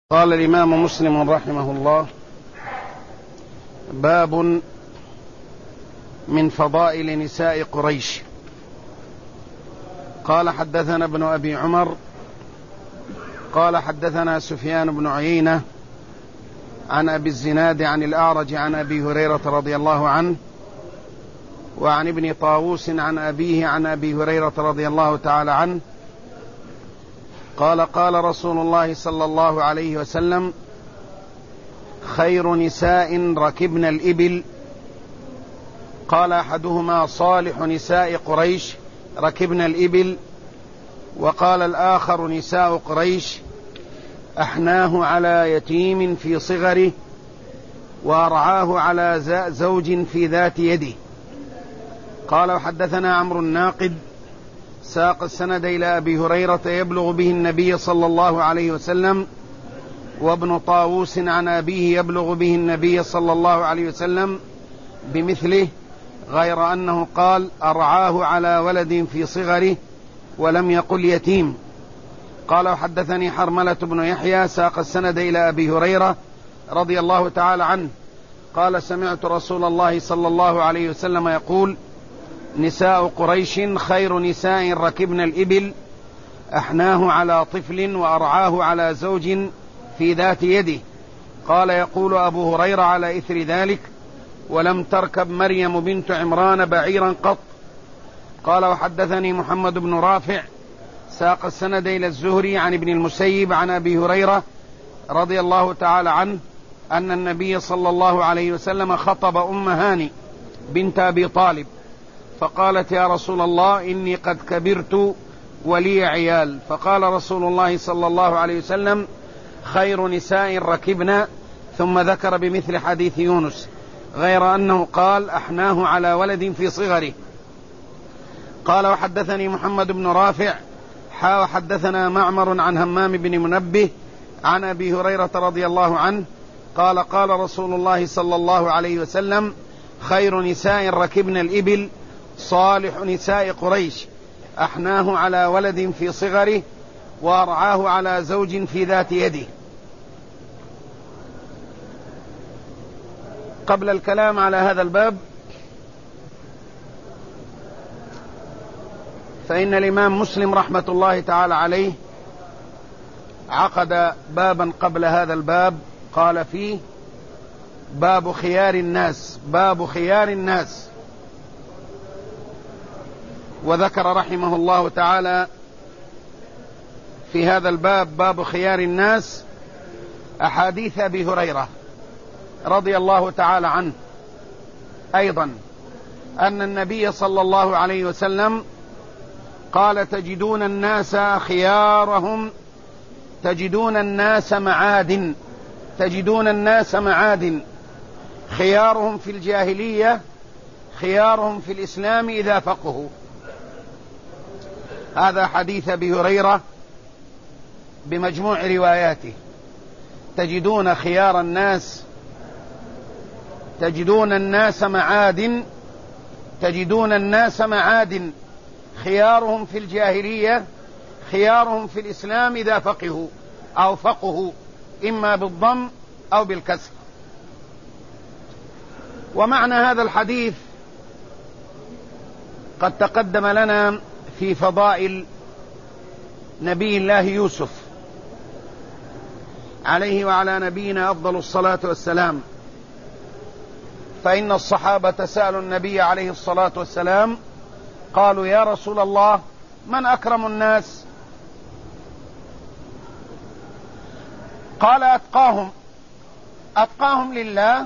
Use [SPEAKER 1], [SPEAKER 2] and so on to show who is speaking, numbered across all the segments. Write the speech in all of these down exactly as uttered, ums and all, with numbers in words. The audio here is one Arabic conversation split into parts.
[SPEAKER 1] قال الإمام مسلم رحمه الله: باب من فضائل نساء قريش. قال: حدثنا ابن أبي عمر قال حدثنا سفيان بن عيينة عن أبي الزناد عن الأعرج عن أبي هريرة رضي الله عنه وعن ابن طاووس عن أبيه عن أبي هريرة رضي الله تعالى عنه قال: قال رسول الله صلى الله عليه وسلم: خير نساء ركبن الإبل. قال أحدهما: صالح نساء قريش ركبن الإبل. وقال الآخر: نساء قريش أحناه على يتيم في صغره وأرعاه على زوج في ذات يده. قال: وحدثنا عمرو الناقد ساق السند إلى أبي هريرة يبلغ به النبي صلى الله عليه وسلم، وابن طاووس عن أبيه يبلغ به النبي صلى الله عليه وسلم بمثله، غير أنه قال: أرعاه على ولد في صغره ولم يقل يتيم. قال: وحدثني حرملة بن يحيى ساق السند إلى أبي هريرة رضي الله تعالى عنه قال: سمعت رسول الله صلى الله عليه وسلم يقول: نساء قريش خير نساء ركبن الإبل أحناه على طفل وأرعاه على زوج في ذات يده. قال: يقول أبو هريرة على إثر ذلك: ولم تركب مريم بنت عمران بعيرا قط. قال: وحدثني محمد بن رافع ساق السند إلى الزهري عن ابن المسيب عن أبي هريرة رضي الله تعالى عنه أن النبي صلى الله عليه وسلم خطب أم هاني بنت أبي طالب فقالت: يا رسول الله، إني قد كبرت ولي عيال. فقال رسول الله صلى الله عليه وسلم: خير نساء ركبنا، ثم ذكر بمثل حديث يونس، غير أنه قال: أحناه على ولد في صغره. قال: وحدثني محمد بن رافع حا وحدثنا معمر عن همام بن منبه عن أبي هريرة رضي الله عنه قال: قال رسول الله صلى الله عليه وسلم: خير نساء ركبن الإبل صالح نساء قريش أحناه على ولد في صغره وأرعاه على زوج في ذات يده. قبل الكلام على هذا الباب، فإن الإمام مسلم رحمة الله تعالى عليه عقد بابا قبل هذا الباب قال فيه: باب خيار الناس، باب خيار الناس. وذكر رحمه الله تعالى في هذا الباب باب خيار الناس أحاديث أبي هريرة رضي الله تعالى عنه أيضا أن النبي صلى الله عليه وسلم قال: تجدون الناس خيارهم، تجدون الناس معادن، تجدون الناس معادن، خيارهم في الجاهلية خيارهم في الإسلام إذا فقهوا. هذا حديث أبي هريرة بمجموع رواياته: تجدون خيار الناس، تجدون الناس معادن، تجدون الناس معادن، خيارهم في الجاهلية خيارهم في الإسلام إذا فقهوا، أو فقهوا إما بالضم أو بالكسر. ومعنى هذا الحديث قد تقدم لنا في فضائل نبي الله يوسف عليه وعلى نبينا أفضل الصلاة والسلام. فإن الصحابة سألوا النبي عليه الصلاة والسلام قالوا: يا رسول الله، من أكرم الناس؟ قال: أتقاهم، أتقاهم لله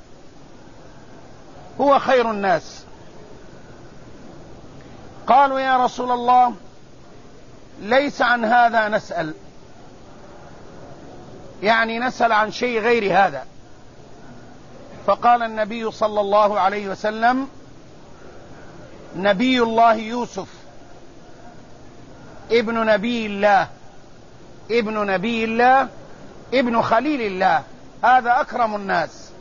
[SPEAKER 1] هو خير الناس. قالوا: يا رسول الله، ليس عن هذا نسأل، يعني نسأل عن شيء غير هذا. فقال النبي صلى الله عليه وسلم: نبي الله يوسف ابن نبي الله، ابن نبي الله، ابن خليل الله، هذا أكرم الناس،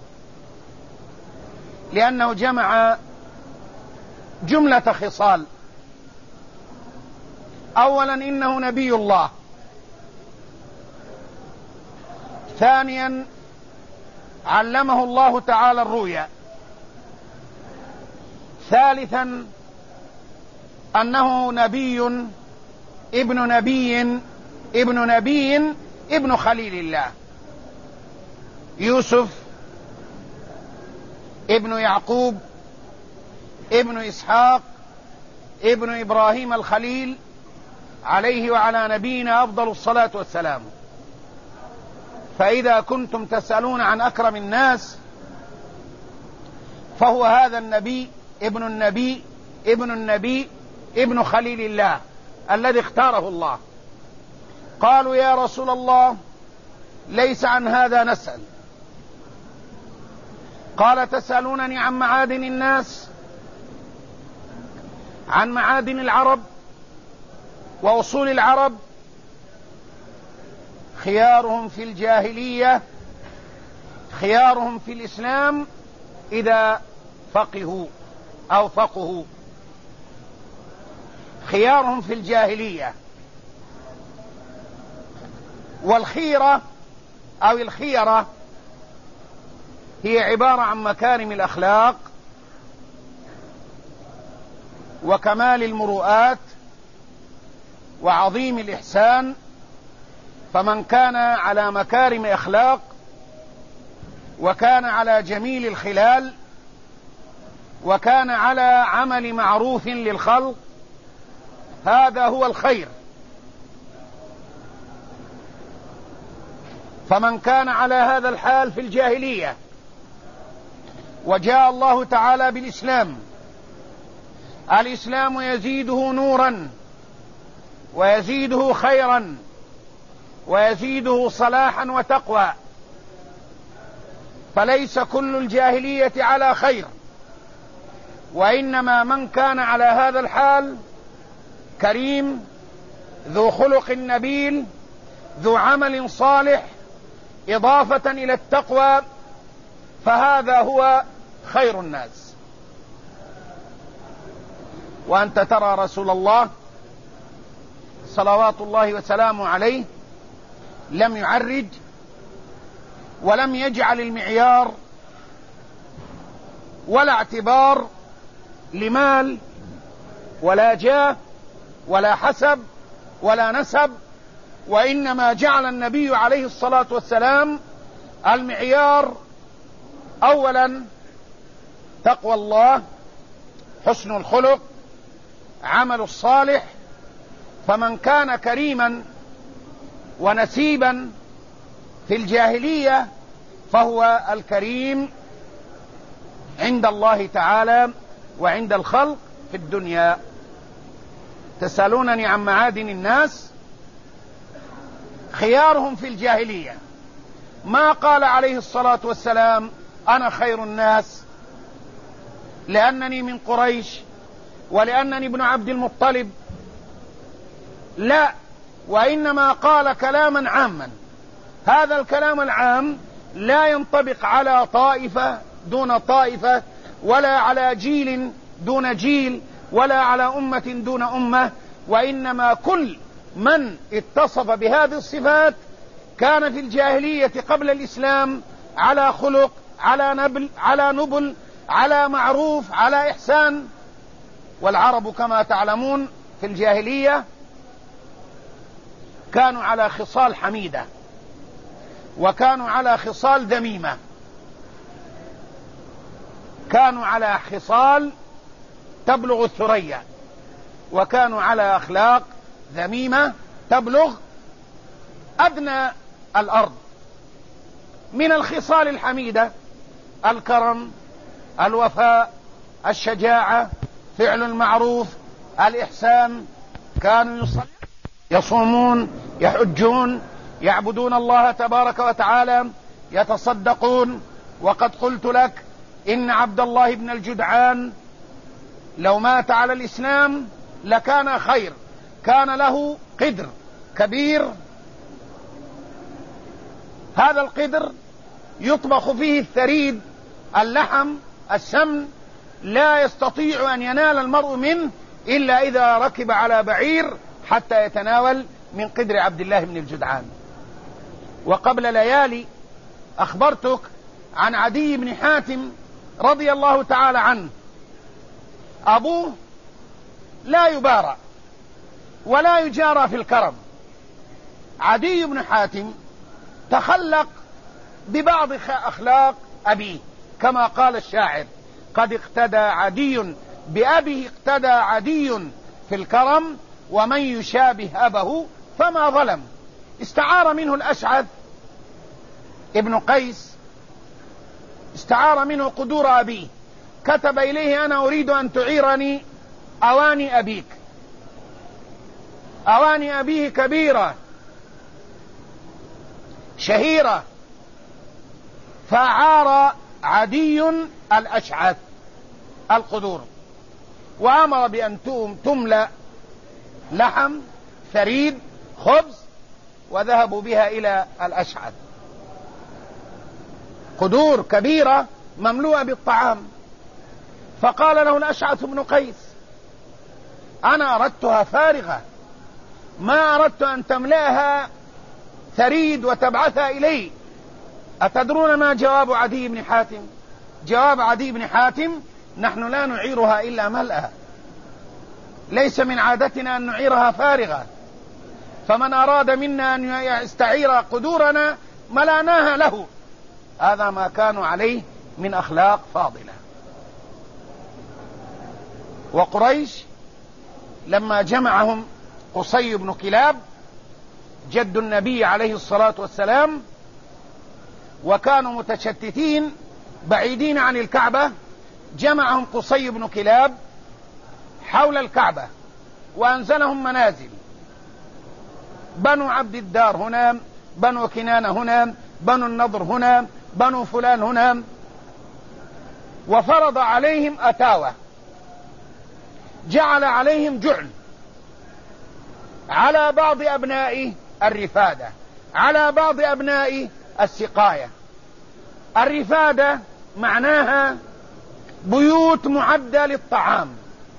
[SPEAKER 1] لأنه جمع جملة خصال. أولا إنه نبي الله، ثانيا علمه الله تعالى الرؤيا. ثالثا أنه نبي ابن نبي ابن نبي ابن خليل الله، يوسف ابن يعقوب ابن إسحاق ابن إبراهيم الخليل عليه وعلى نبينا أفضل الصلاة والسلام. فإذا كنتم تسألون عن أكرم الناس فهو هذا النبي ابن النبي ابن النبي ابن خليل الله الذي اختاره الله. قالوا يا رسول الله ليس عن هذا نسأل. قال تسألونني عن معادن الناس، عن معادن العرب وأصول العرب. خيارهم في الجاهلية خيارهم في الإسلام إذا فقهوا أو فقهوا. خيارهم في الجاهلية. والخيرة أو الخيرة هي عبارة عن مكارم الأخلاق وكمال المروءات وعظيم الإحسان. فمن كان على مكارم أخلاق وكان على جميل الخلال وكان على عمل معروف للخلق هذا هو الخير. فمن كان على هذا الحال في الجاهلية وجاء الله تعالى بالإسلام، الإسلام يزيده نورا ويزيده خيرا ويزيده صلاحا وتقوى. فليس كل الجاهلية على خير، وإنما من كان على هذا الحال كريم ذو خلق نبيل ذو عمل صالح إضافة إلى التقوى، فهذا هو خير الناس. وأنت ترى رسول الله صلوات الله وسلامه عليه لم يعرج ولم يجعل المعيار ولا اعتبار لمال ولا جاه ولا حسب ولا نسب، وإنما جعل النبي عليه الصلاة والسلام المعيار أولا تقوى الله، حسن الخلق، عمل الصالح. فمن كان كريما ونسيبا في الجاهلية فهو الكريم عند الله تعالى وعند الخلق في الدنيا. تسألونني عن معادن الناس، خيارهم في الجاهلية. ما قال عليه الصلاة والسلام أنا خير الناس لأنني من قريش ولأنني ابن عبد المطلب، لا، وإنما قال كلاما عاما. هذا الكلام العام لا ينطبق على طائفة دون طائفة، ولا على جيل دون جيل، ولا على أمة دون أمة، وإنما كل من اتصف بهذه الصفات كان في الجاهلية قبل الإسلام على خلق، على نبل، على نبل، على معروف، على إحسان. والعرب كما تعلمون في الجاهلية كانوا على خصال حميدة وكانوا على خصال ذميمة، كانوا على خصال تبلغ الثريا، وكانوا على أخلاق ذميمة تبلغ أدنى الأرض. من الخصال الحميدة الكرم، الوفاء، الشجاعة، فعل المعروف، الإحسان. كانوا يصومون، يحجون، يعبدون الله تبارك وتعالى، يتصدقون. وقد قلت لك إن عبد الله بن الجدعان لو مات على الإسلام لكان خير. كان له قدر كبير، هذا القدر يطبخ فيه الثريد، اللحم، السمن، لا يستطيع أن ينال المرء منه إلا إذا ركب على بعير حتى يتناول من قدر عبد الله بن الجدعان. وقبل ليالي أخبرتك عن عدي بن حاتم رضي الله تعالى عنه. أبوه لا يبارى ولا يجارى في الكرم. عدي بن حاتم تخلق ببعض أخلاق أبيه، كما قال الشاعر: قد اقتدى عدي بأبيه اقتدى عدي في الكرم، ومن يشابه أبه فما ظلم. استعار منه الأشعث ابن قيس، استعار منه قدور أبيه، كتب إليه: أنا أريد أن تعيرني أواني أبيك. أواني أبيه كبيرة شهيرة، فعار عدي الأشعث القدور، وأمر بأن تملأ لحم ثريد خبز، وذهبوا بها إلى الأشعث. قدور كبيرة مملوءة بالطعام. فقال له الأشعث بن قيس: أنا أردتها فارغة، ما أردت أن تملأها ثريد وتبعثها إلي. أتدرون ما جواب عدي بن حاتم؟ جواب عدي بن حاتم: نحن لا نعيرها إلا ملأها، ليس من عادتنا أن نعيرها فارغة، فمن أراد منا أن يستعير قدورنا ملأناها له. هذا ما كانوا عليه من أخلاق فاضلة. وقريش لما جمعهم قصي بن كلاب جد النبي عليه الصلاة والسلام، وكانوا متشتتين بعيدين عن الكعبة، جمعهم قصي بن كلاب حول الكعبة وأنزلهم منازل: بنو عبد الدار هنا، بنو كنانة هنا، بنو النضر هنا، بنو فلان هنا، وفرض عليهم أتاوة، جعل عليهم جعل على بعض أبناء الرفادة، على بعض أبناء السقاية. الرفادة معناها بيوت معدة للطعام.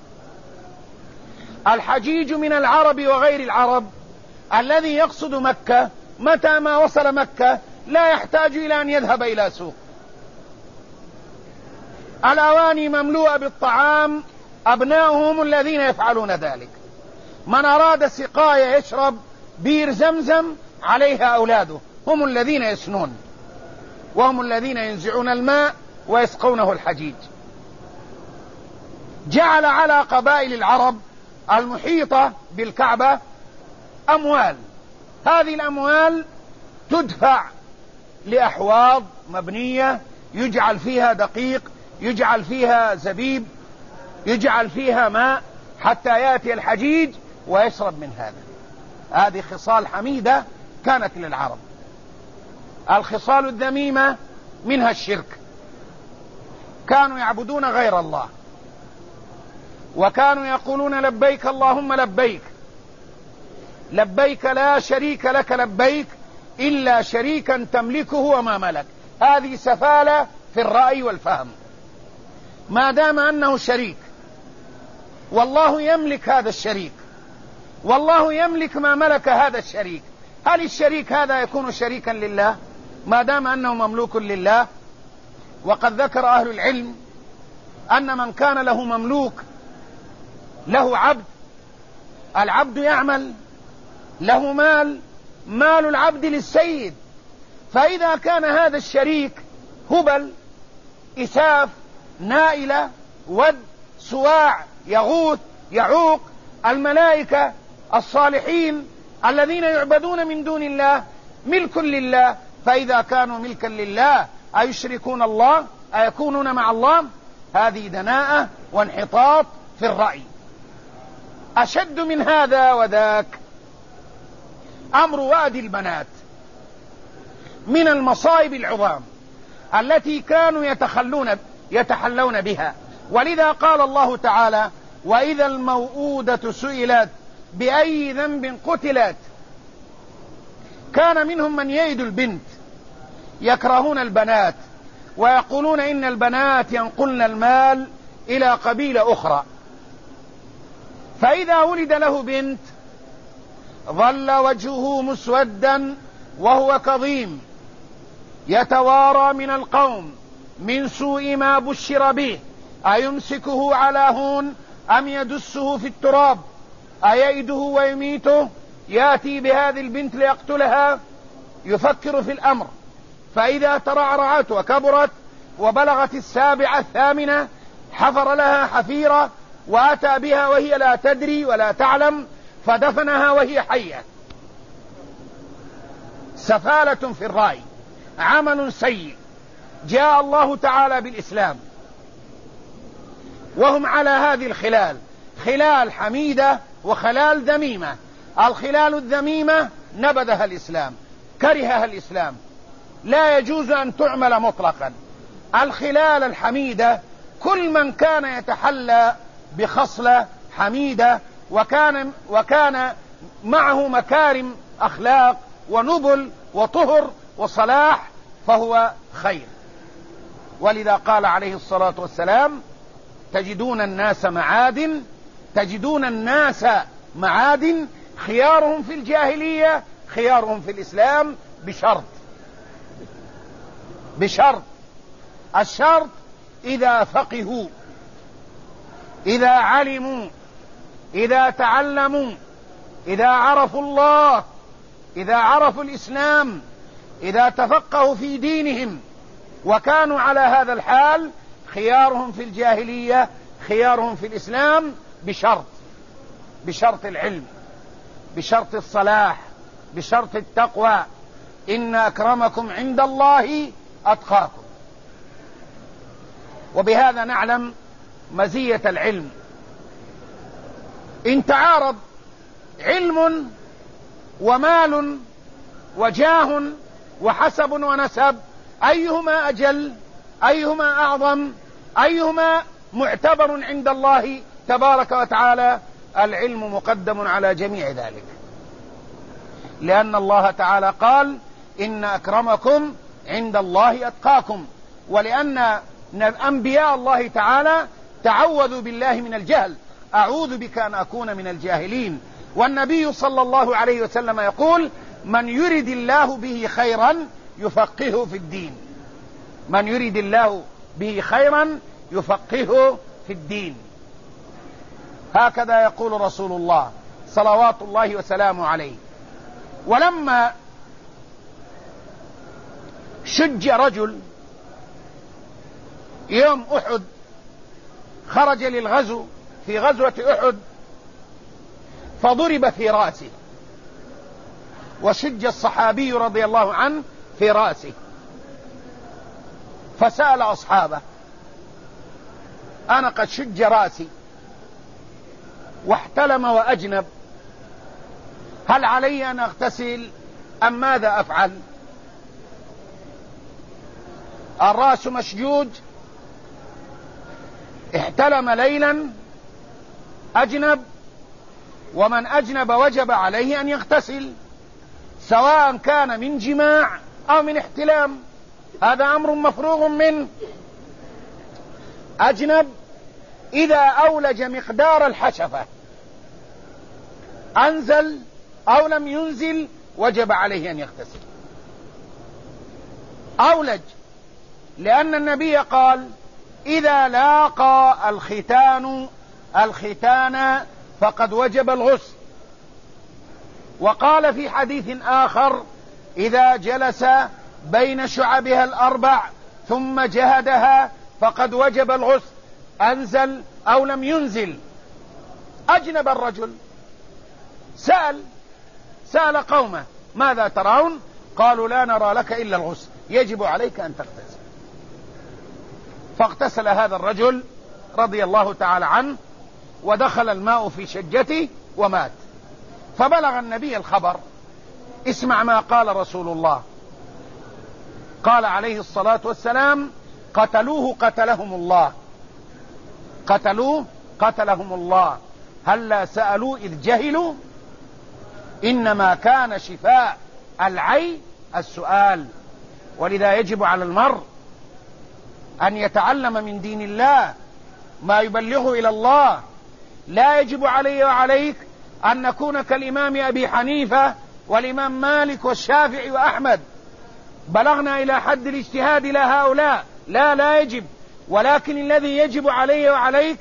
[SPEAKER 1] الحجيج من العرب وغير العرب الذي يقصد مكة متى ما وصل مكة لا يحتاج إلى أن يذهب إلى سوق. الأواني مملوءة بالطعام، أبناؤهم الذين يفعلون ذلك. من أراد سقاية يشرب بير زمزم عليها أولاده، هم الذين يسنون، وهم الذين ينزعون الماء ويسقونه الحجيج. جعل على قبائل العرب المحيطة بالكعبة أموال، هذه الأموال تدفع لأحواض مبنية يجعل فيها دقيق، يجعل فيها زبيب، يجعل فيها ماء، حتى يأتي الحجيج ويشرب من هذا. هذه خصال حميدة كانت للعرب. الخصال الذميمة منها الشرك، كانوا يعبدون غير الله، وكانوا يقولون: لبيك اللهم لبيك، لبيك لا شريك لك لبيك إلا شريكا تملكه وما ملك. هذه سفالة في الرأي والفهم. ما دام أنه شريك والله يملك هذا الشريك، والله يملك ما ملك هذا الشريك، هل الشريك هذا يكون شريكا لله ما دام أنه مملوك لله؟ وقد ذكر أهل العلم أن من كان له مملوك، له عبد، العبد يعمل، له مال، مال العبد للسيد، فإذا كان هذا الشريك هبل، إساف، نائلة، ود، سواع، يغوث، يعوق، الملائكة، الصالحين الذين يعبدون من دون الله ملك لله، فإذا كانوا ملكا لله أيشركون الله؟ أيكونون مع الله؟ هذه دناءة وانحطاط في الرأي. أشد من هذا وذاك أمر وادي البنات من المصائب العظام التي كانوا يتخلون يتحلون بها. ولذا قال الله تعالى: وإذا الموءودة سئلت بأي ذنب قتلت. كان منهم من يئد البنت، يكرهون البنات ويقولون إن البنات ينقلن المال إلى قبيلة أخرى، فإذا ولد له بنت ظل وجهه مسودا وهو كظيم يتوارى من القوم من سوء ما بشر به أيمسكه على هون أم يدسه في التراب أيئده ويميته يأتي بهذه البنت ليقتلها. يفكر في الأمر، فإذا ترعرعت وكبرت وبلغت السابعة الثامنة حفر لها حفيرة وأتى بها وهي لا تدري ولا تعلم فدفنها وهي حية. سفالة في الرأي، عمل سيء. جاء الله تعالى بالإسلام وهم على هذه الخلال، خلال حميدة وخلال ذميمة. الخلال الذميمة نبذها الإسلام، كرهها الإسلام، لا يجوز أن تعمل مطلقا. الخلال الحميدة كل من كان يتحلى بخصلة حميدة وكان, وكان معه مكارم أخلاق ونبل وطهر وصلاح فهو خير. ولذا قال عليه الصلاة والسلام: تجدون الناس معادن تجدون الناس معادن خيارهم في الجاهلية خيارهم في الإسلام بشرط بشرط الشرط إذا فقهوا، إذا علموا، إذا تعلموا، إذا عرفوا الله، إذا عرفوا الإسلام، إذا تفقهوا في دينهم وكانوا على هذا الحال خيارهم في الجاهلية خيارهم في الإسلام بشرط بشرط العلم، بشرط الصلاح، بشرط التقوى. إن أكرمكم عند الله أتقاكم. وبهذا نعلم مزية العلم. إن تعارض علم ومال وجاه وحسب ونسب أيهما أجل؟ أيهما أعظم؟ أيهما معتبر عند الله تبارك وتعالى؟ العلم مقدم على جميع ذلك، لأن الله تعالى قال: إن أكرمكم عند الله أتقاكم. ولأن أنبياء الله تعالى تعوذوا بالله من الجهل: أعوذ بك أن أكون من الجاهلين. والنبي صلى الله عليه وسلم يقول: من يرد الله به خيرا يفقهه في الدين. من يرد الله به خيرا يفقهه في الدين. هكذا يقول رسول الله صلوات الله وسلامه عليه. ولما شج رجل يوم أحد، خرج للغزو في غزوة أحد فضرب في رأسه، وشج الصحابي رضي الله عنه في رأسه، فسأل أصحابه: أنا قد شج رأسي واحتلم وأجنب، هل علي أن أغتسل أم ماذا أفعل؟ الرأس مشجوج، احتلم ليلا، أجنب، ومن أجنب وجب عليه أن يغتسل، سواء كان من جماع أو من احتلام، هذا أمر مفروغ منه. أجنب إذا أولج مقدار الحشفة أنزل أو لم ينزل وجب عليه أن يغتسل. أولج لأن النبي قال: إذا لاقى الختان الختان فقد وجب الغسل. وقال في حديث آخر: إذا جلس بين شعبها الأربع ثم جهدها فقد وجب الغسل، أنزل أو لم ينزل. أجنب الرجل، سأل سأل قومه: ماذا ترون؟ قالوا: لا نرى لك إلا الغسل، يجب عليك أن تغتسل. فاغتسل هذا الرجل رضي الله تعالى عنه، ودخل الماء في شجته ومات. فبلغ النبي الخبر. اسمع ما قال رسول الله، قال عليه الصلاة والسلام: قتلوه قتلهم الله، قتلوه قتلهم الله، هلا سألوا إذ جهلوا؟ إنما كان شفاء العي السؤال. ولذا يجب على المرء أن يتعلم من دين الله ما يبلغه إلى الله. لا يجب علي وعليك أن نكون كالإمام أبي حنيفة والإمام مالك والشافعي وأحمد بلغنا إلى حد الاجتهاد لا هؤلاء، لا لا يجب، ولكن الذي يجب علي وعليك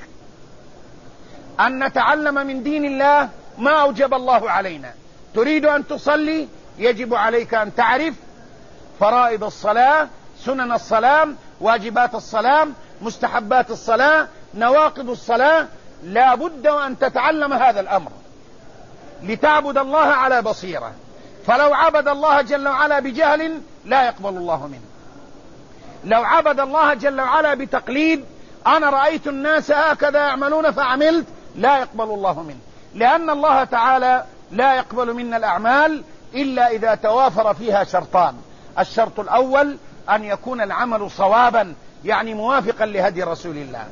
[SPEAKER 1] أن نتعلم من دين الله ما أوجب الله علينا. تريد أن تصلي يجب عليك أن تعرف فرائض الصلاة، سنن الصلاة، واجبات الصلاة، مستحبات الصلاة، نواقض الصلاة. لا بد أن تتعلم هذا الأمر لتعبد الله على بصيرة. فلو عبد الله جل وعلا بجهل لا يقبل الله منه. لو عبد الله جل وعلا بتقليد، أنا رأيت الناس هكذا يعملون فعملت، لا يقبل الله منه، لأن الله تعالى لا يقبل منا الأعمال إلا إذا توافر فيها شرطان. الشرط الأول أن يكون العمل صوابا، يعني موافقا لهدي رسول الله.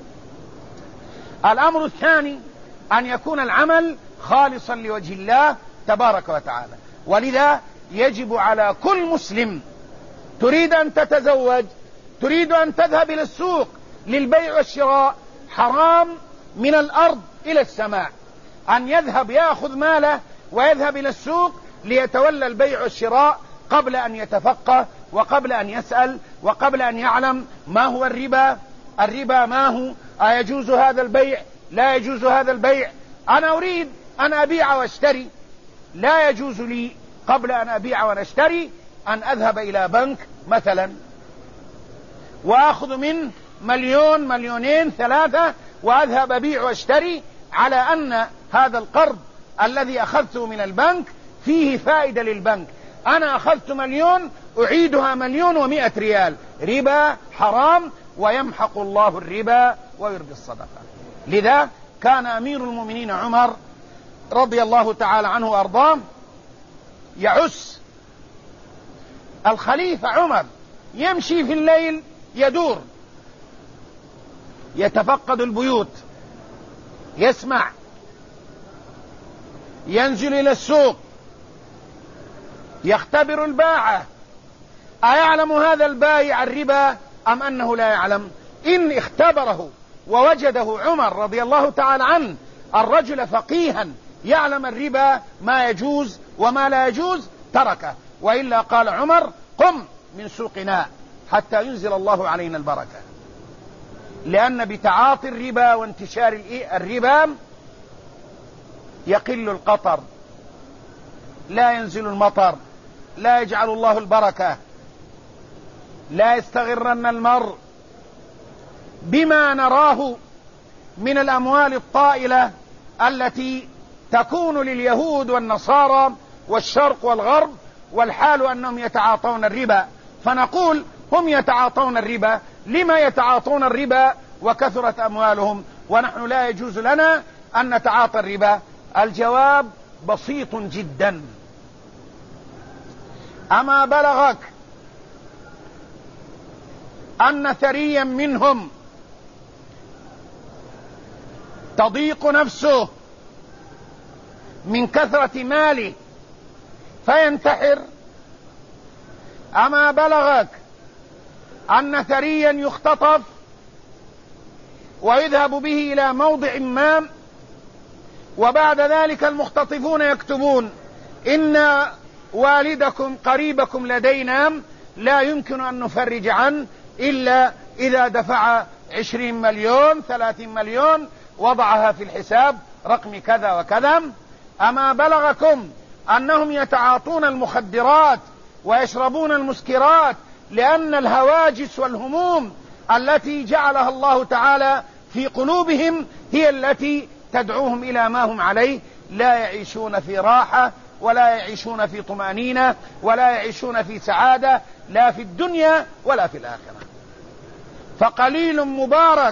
[SPEAKER 1] الأمر الثاني أن يكون العمل خالصا لوجه الله تبارك وتعالى. ولذا يجب على كل مسلم تريد أن تتزوج، تريد أن تذهب إلى السوق للبيع والشراء، حرام من الأرض إلى السماء أن يذهب يأخذ ماله ويذهب إلى السوق ليتولى البيع والشراء قبل أن يتفقه وقبل أن يسأل وقبل أن يعلم ما هو الربا، الربا ما هو، أيجوز هذا البيع، لا يجوز هذا البيع. أنا أريد أن أبيع واشتري، لا يجوز لي قبل أن أبيع ونشتري أن أذهب إلى بنك مثلا وأخذ منه مليون مليونين ثلاثة وأذهب أبيع واشتري على أن هذا القرض الذي أخذته من البنك فيه فائدة للبنك. أنا أخذت مليون أعيدها مليون ومئة ريال، ربا حرام، ويمحق الله الربا ويربي الصدقة. لذا كان أمير المؤمنين عمر رضي الله تعالى عنه وأرضاه يعس الخليفة عمر، يمشي في الليل يدور يتفقد البيوت، يسمع، ينزل إلى السوق، يختبر الباعة، أيعلم هذا البائع الربا أم أنه لا يعلم؟ إن اختبره ووجده عمر رضي الله تعالى عنه الرجل فقيها يعلم الربا ما يجوز وما لا يجوز تركه، وإلا قال عمر قم من سوقنا حتى ينزل الله علينا البركة. لأن بتعاطي الربا وانتشار الربا يقل القطر، لا ينزل المطر، لا يجعل الله البركة. لا يستغرن المرء بما نراه من الأموال الطائلة التي تكون لليهود والنصارى والشرق والغرب، والحال أنهم يتعاطون الربا. فنقول هم يتعاطون الربا، لما يتعاطون الربا وكثرت أموالهم ونحن لا يجوز لنا أن نتعاطى الربا؟ الجواب بسيط جدا. أما بلغك أن ثريا منهم تضيق نفسه من كثرة ماله فينتحر؟ أما بلغك أن ثريا يختطف ويذهب به إلى موضع ما وبعد ذلك المختطفون يكتبون إن والدكم قريبكم لدينا لا يمكن أن نفرج عنه إلا إذا دفع عشرين مليون ثلاثين مليون وضعها في الحساب رقم كذا وكذا؟ أما بلغكم أنهم يتعاطون المخدرات ويشربون المسكرات لأن الهواجس والهموم التي جعلها الله تعالى في قلوبهم هي التي تدعوهم إلى ما هم عليه؟ لا يعيشون في راحة ولا يعيشون في طمأنينة ولا يعيشون في سعادة، لا في الدنيا ولا في الآخرة. فقليل مبارك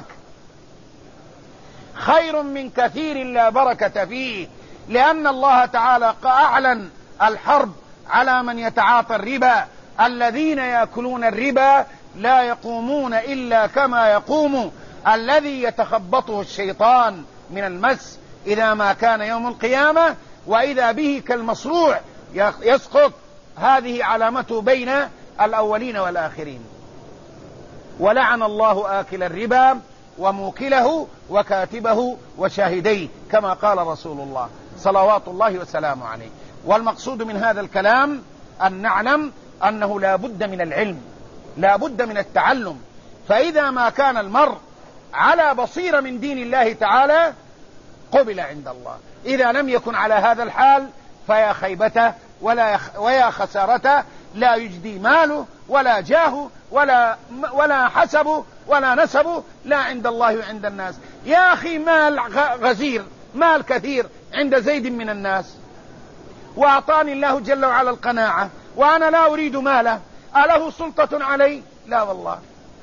[SPEAKER 1] خير من كثير لا بركة فيه، لأن الله تعالى أعلن الحرب على من يتعاطى الربا. الذين يأكلون الربا لا يقومون إلا كما يقوم الذي يتخبطه الشيطان من المس إذا ما كان يوم القيامة، وإذا به كالمصروع يسقط. هذه علامته بين الأولين والآخرين. ولعن الله آكل الربا وموكله وكاتبه وشاهديه كما قال رسول الله صلوات الله وسلامه عليه. والمقصود من هذا الكلام أن نعلم أنه لا بد من العلم، لا بد من التعلم. فإذا ما كان المرء على بصيرة من دين الله تعالى قبل عند الله، إذا لم يكن على هذا الحال فيا خيبته ولا يخ ويا خسارته، لا يجدي ماله ولا جاهه ولا, ولا حسبه ولا نسبه، لا عند الله وعند الناس. يا أخي مال غزير، مال كثير عند زيد من الناس، وأعطاني الله جل وعلا القناعة وأنا لا أريد ماله، أله سلطة علي؟ لا والله،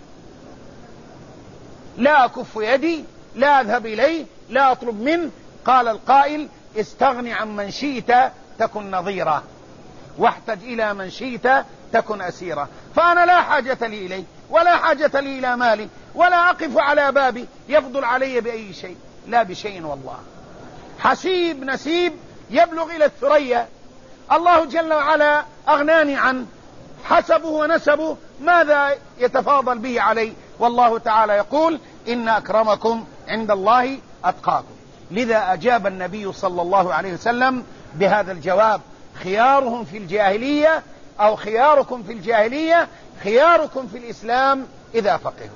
[SPEAKER 1] لا أكف يدي، لا أذهب إليه، لا أطلب منه. قال القائل: استغن عن من شئت تكن نظيرا، واحتج إلى من شئت تكن أسيرا. فأنا لا حاجة لي إليه ولا حاجة لي إلى مالي، ولا أقف على بابي يفضل علي بأي شيء، لا بشيء والله. حسيب نسيب يبلغ إلى الثريا، الله جل وعلا أغناني عنه، حسبه ونسبه ماذا يتفاضل به علي؟ والله تعالى يقول: إن أكرمكم عند الله أتقاكم. لذا أجاب النبي صلى الله عليه وسلم بهذا الجواب: خيارهم في الجاهلية أو خياركم في الجاهلية خياركم في الإسلام إذا فقهوا.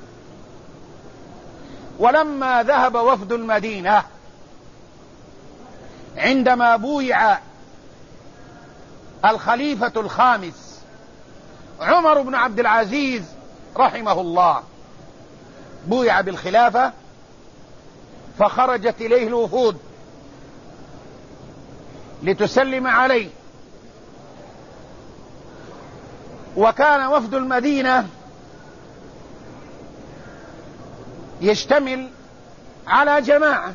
[SPEAKER 1] ولما ذهب وفد المدينة عندما بويع الخليفة الخامس عمر بن عبد العزيز رحمه الله، بويع بالخلافة، فخرجت إليه الوفود لتسلم عليه. وكان وفد المدينة يشتمل على جماعة،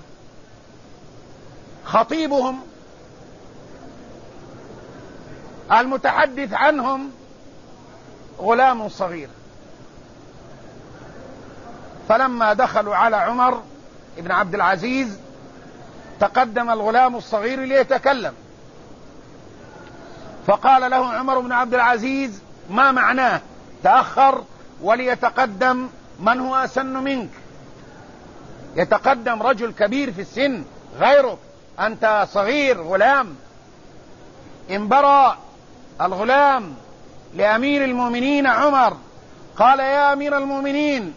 [SPEAKER 1] خطيبهم المتحدث عنهم غلام صغير. فلما دخلوا على عمر بن عبد العزيز تقدم الغلام الصغير ليتكلم، فقال له عمر بن عبد العزيز: ما معناه تأخر وليتقدم من هو أسن منك؟ يتقدم رجل كبير في السن غيرك، أنت صغير غلام. انبرأ الغلام لأمير المؤمنين عمر، قال: يا أمير المؤمنين،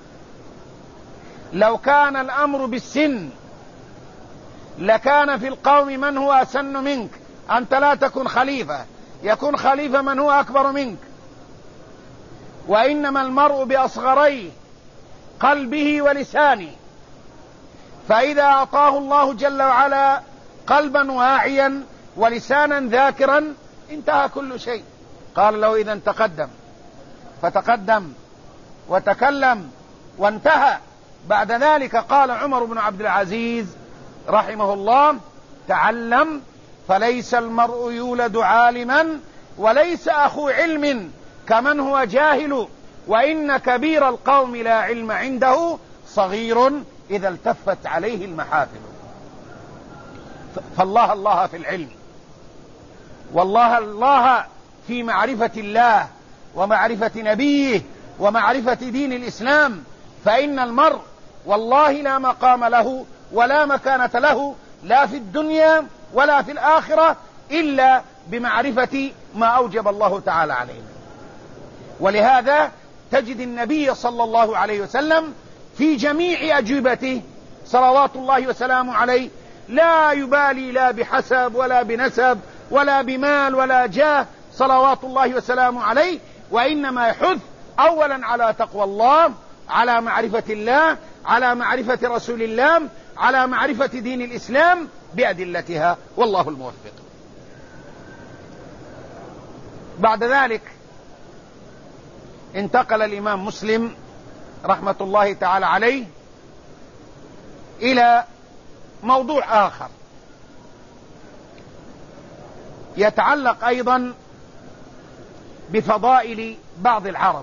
[SPEAKER 1] لو كان الأمر بالسن لكان في القوم من هو أسن منك، أنت لا تكن خليفة، يكون خليفة من هو أكبر منك. وإنما المرء بأصغريه قلبه ولسانه، فإذا أعطاه الله جل وعلا قلبا واعيا ولسانا ذاكرا انتهى كل شيء. قال له: إذا تقدم. فتقدم وتكلم وانتهى. بعد ذلك قال عمر بن عبد العزيز رحمه الله: تعلم، فليس المرء يولد عالما، وليس أخو علم كمن هو جاهل، وإن كبير القوم لا علم عنده صغير إذا التفت عليه المحافل. فالله الله في العلم، والله الله في معرفة الله ومعرفة نبيه ومعرفة دين الإسلام. فإن المرء والله لا مقام له ولا مكانة له، لا في الدنيا ولا في الآخرة، إلا بمعرفة ما أوجب الله تعالى علينا. ولهذا تجد النبي صلى الله عليه وسلم في جميع أجوبته صلوات الله وسلامه عليه لا يبالي لا بحسب ولا بنسب ولا بمال ولا جاه صلوات الله وسلامه عليه، وإنما يحث أولا على تقوى الله، على معرفة الله، على معرفة رسول الله، على معرفة دين الإسلام بأدلتها، والله الموفق. بعد ذلك انتقل الإمام مسلم رحمة الله تعالى عليه إلى موضوع آخر يتعلق أيضا بفضائل بعض العرب.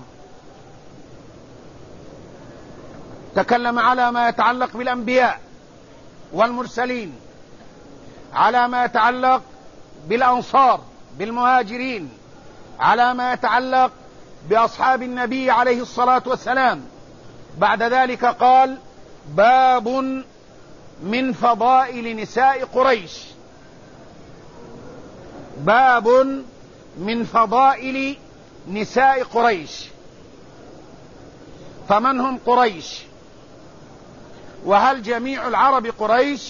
[SPEAKER 1] تكلم على ما يتعلق بالأنبياء والمرسلين، على ما يتعلق بالأنصار بالمهاجرين، على ما يتعلق بأصحاب النبي عليه الصلاة والسلام. بعد ذلك قال: باب من فضائل نساء قريش. باب من فضائل نساء قريش. فمن هم قريش؟ وهل جميع العرب قريش؟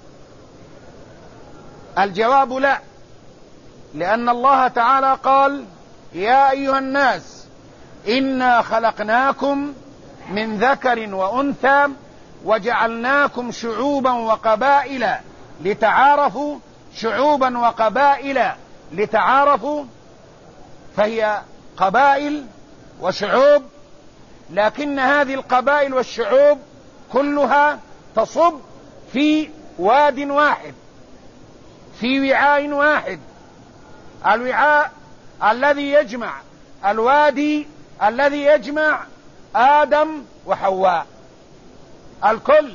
[SPEAKER 1] الجواب لا، لأن الله تعالى قال: يا أيها الناس إنا خلقناكم من ذكر وأنثى وجعلناكم شعوبا وقبائل لتعارفوا شعوبا وقبائل لتعارفوا فهي قبائل وشعوب، لكن هذه القبائل والشعوب كلها تصب في واد واحد، في وعاء واحد، الوعاء الذي يجمع الوادي الذي يجمع آدم وحواء، الكل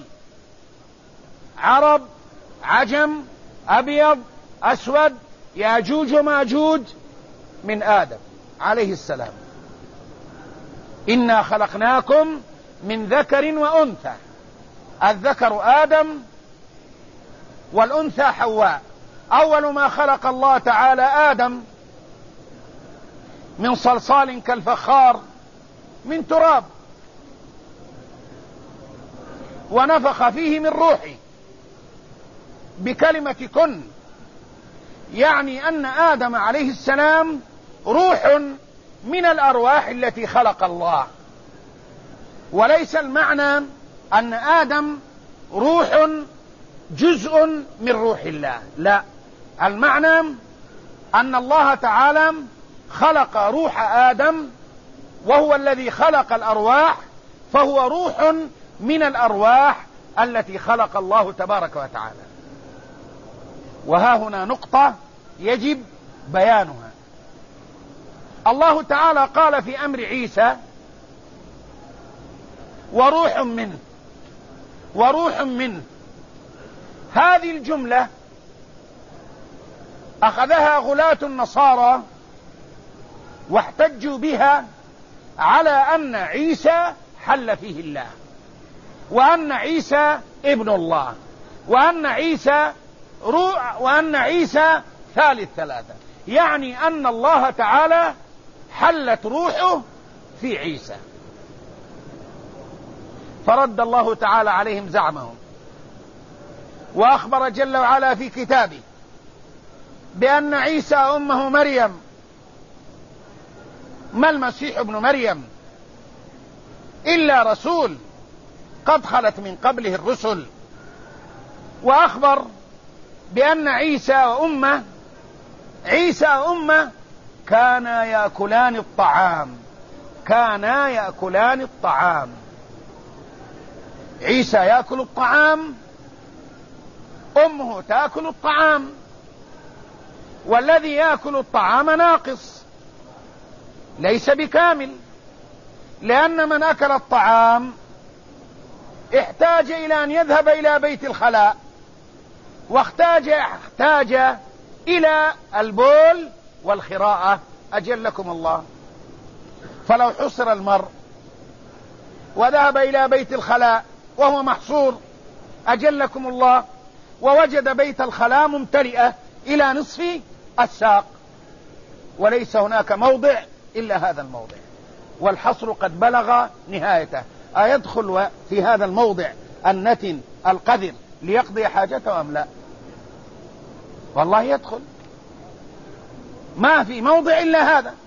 [SPEAKER 1] عرب عجم أبيض أسود ياجوج وماجوج من آدم عليه السلام. إنا خلقناكم من ذكر وأنثى، الذكر آدم والأنثى حواء. أول ما خلق الله تعالى آدم من صلصال كالفخار من تراب، ونفخ فيه من روحه بكلمة كن، يعني أن آدم عليه السلام روح من الأرواح التي خلق الله، وليس المعنى أن آدم روح جزء من روح الله، لا، المعنى أن الله تعالى خلق روح آدم وهو الذي خلق الأرواح، فهو روح من الأرواح التي خلق الله تبارك وتعالى. وها هنا نقطة يجب بيانها. الله تعالى قال في أمر عيسى: وروح منه، وروح منه. هذه الجملة أخذها غلاة النصارى واحتجوا بها على أن عيسى حل فيه الله، وأن عيسى ابن الله، وأن عيسى روح، وأن عيسى ثالث ثلاثة، يعني أن الله تعالى حلت روحه في عيسى. فرد الله تعالى عليهم زعمهم، وأخبر جل وعلا في كتابه بأن عيسى أمه مريم ما المسيح ابن مريم إلا رسول قد خلت من قبله الرسل. وأخبر بأن عيسى وأمه عيسى وأمه كانا يأكلان الطعام كانا يأكلان الطعام عيسى يأكل الطعام، أمه تأكل الطعام، والذي يأكل الطعام ناقص ليس بكامل، لأن من أكل الطعام احتاج إلى أن يذهب إلى بيت الخلاء، واحتاج احتاج إلى البول والخراءة أجلكم الله. فلو حصر المرء وذهب إلى بيت الخلاء وهو محصور أجلكم الله، ووجد بيت الخلاء ممتلئة إلى نصف الساق، وليس هناك موضع إلا هذا الموضع، والحصر قد بلغ نهايته، أيدخل في هذا الموضع النتن القذر ليقضي حاجته أم لا؟ والله يدخل، ما في موضع إلا هذا.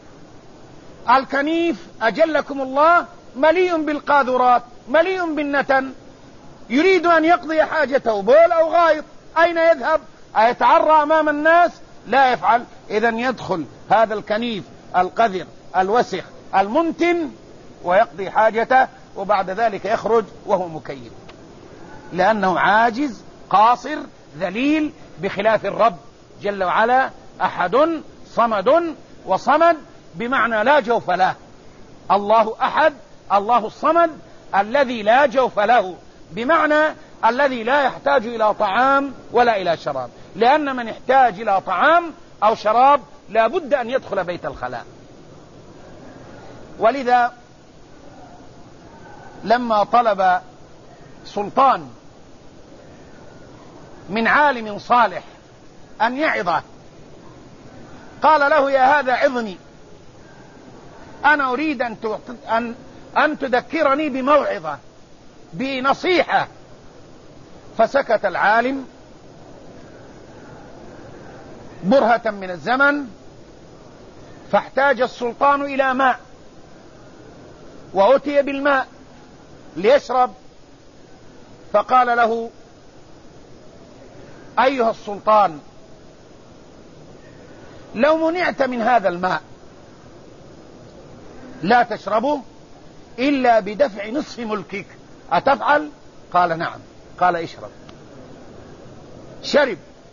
[SPEAKER 1] الكنيف أجلكم الله مليء بالقاذورات، مليء بالنتن، يريد أن يقضي حاجته بول أو غائط، أين يذهب؟ أيتعرى أمام الناس؟ لا يفعل. إذن يدخل هذا الكنيف القذر الوسخ المنتن ويقضي حاجته، وبعد ذلك يخرج وهو مكيف، لأنه عاجز قاصر ذليل، بخلاف الرب جل وعلا أحد صمد، وصمد بمعنى لا جوف له. الله أحد، الله الصمد الذي لا جوف له، بمعنى الذي لا يحتاج إلى طعام ولا إلى شراب، لأن من يحتاج إلى طعام أو شراب لا بد أن يدخل بيت الخلاء. ولذا لما طلب سلطان من عالم صالح أن يعظه قال له يا هذا عظني، أنا أريد أن أن أن تذكرني بموعظة بنصيحة. فسكت العالم برهة من الزمن، فاحتاج السلطان إلى ماء، وأتي بالماء ليشرب، فقال له أيها السلطان لو منعت من هذا الماء لا تشربه إلا بدفع نصف ملكك، أتفعل؟ قال نعم. قال اشرب. شرب،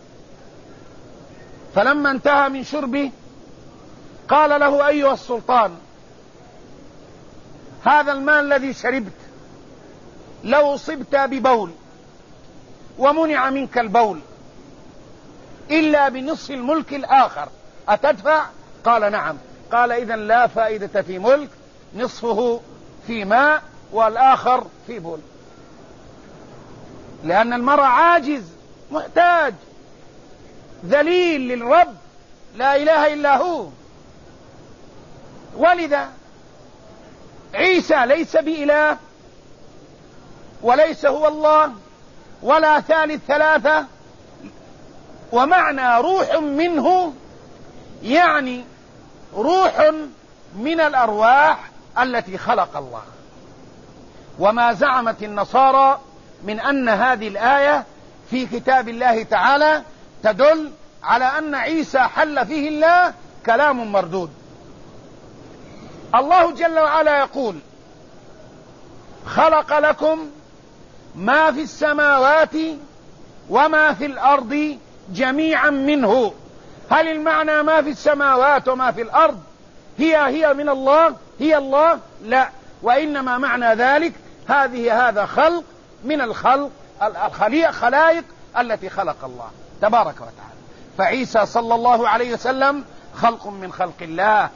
[SPEAKER 1] فلما انتهى من شربه قال له أيها السلطان هذا الماء الذي شربت لو أصبت ببول ومنع منك البول إلا بنصف الملك الآخر أتدفع؟ قال نعم. قال إذن لا فائدة في ملك نصفه في ماء والآخر في بول، لأن المرء عاجز محتاج ذليل للرب لا إله إلا هو. ولذا عيسى ليس بإله وليس هو الله ولا ثالث ثلاثة، ومعنى روح منه يعني روح من الأرواح التي خلق الله. وما زعمت النصارى من أن هذه الآية في كتاب الله تعالى تدل على أن عيسى حل فيه الله كلام مردود. الله جل وعلا يقول خلق لكم ما في السماوات وما في الأرض جميعا منه. هل المعنى ما في السماوات وما في الأرض هي هي من الله هي الله؟ لا، وإنما معنى ذلك هذه هذا خلق من الخلق الخلائق التي خلق الله تبارك وتعالى. فعيسى صلى الله عليه وسلم خلق من خلق الله،